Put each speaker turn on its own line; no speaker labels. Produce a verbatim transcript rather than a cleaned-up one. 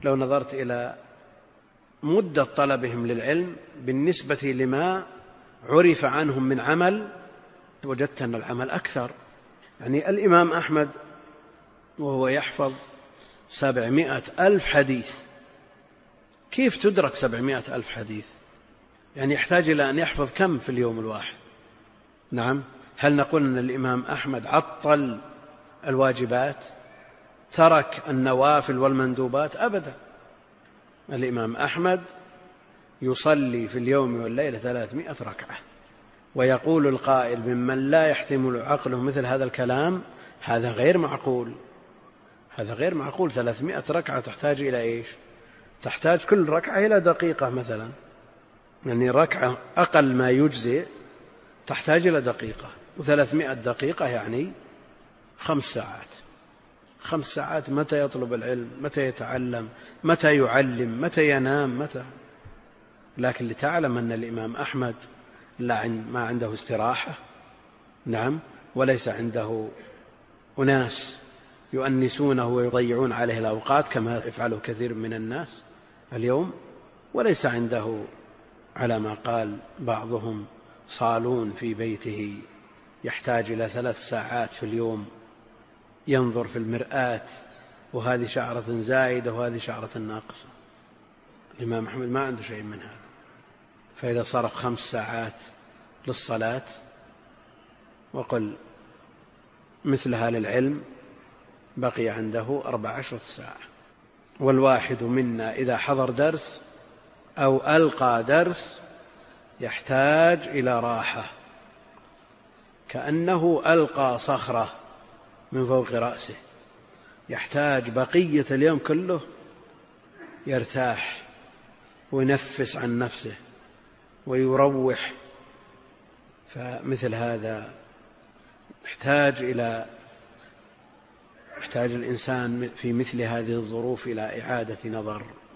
لو نظرت إلى مدة طلبهم للعلم بالنسبة لما عرف عنهم من عمل وجدت أن العمل أكثر. يعني الإمام أحمد وهو يحفظ سبعمائة ألف حديث، كيف تدرك سبعمائة ألف حديث؟ يعني يحتاج إلى أن يحفظ كم في اليوم الواحد؟ نعم. هل نقول أن الإمام أحمد عطل الواجبات، ترك النوافل والمندوبات؟ أبدا. الإمام أحمد يصلي في اليوم والليلة ثلاثمائة ركعة، ويقول القائل ممن لا يحتمل عقله مثل هذا الكلام هذا غير معقول، هذا غير معقول. ثلاثمائة ركعة تحتاج إلى إيش؟ تحتاج كل ركعة إلى دقيقة مثلا، يعني ركعة أقل ما يجزئ تحتاج إلى دقيقة، وثلاثمائة دقيقة يعني خمس ساعات. خمس ساعات متى يطلب العلم؟ متى يتعلم؟ متى يعلم؟ متى ينام؟ متى؟ لكن لتعلم أن الإمام أحمد لا ما عنده استراحة، نعم، وليس عنده أناس يؤنسونه ويضيعون عليه الأوقات كما يفعله كثير من الناس اليوم، وليس عنده على ما قال بعضهم صالون في بيته يحتاج إلى ثلاث ساعات في اليوم ينظر في المرآة وهذه شعرة زائدة وهذه شعرة ناقصة. الإمام أحمد ما عنده شيء من هذا، فإذا صرف خمس ساعات للصلاة وقل مثلها للعلم بقي عنده أربع عشرة ساعة. والواحد منا إذا حضر درس أو ألقى درس يحتاج إلى راحة، كأنه ألقى صخرة من فوق رأسه، يحتاج بقية اليوم كله يرتاح وينفس عن نفسه ويروح. فمثل هذا يحتاج إلى يحتاج الإنسان في مثل هذه الظروف إلى إعادة نظر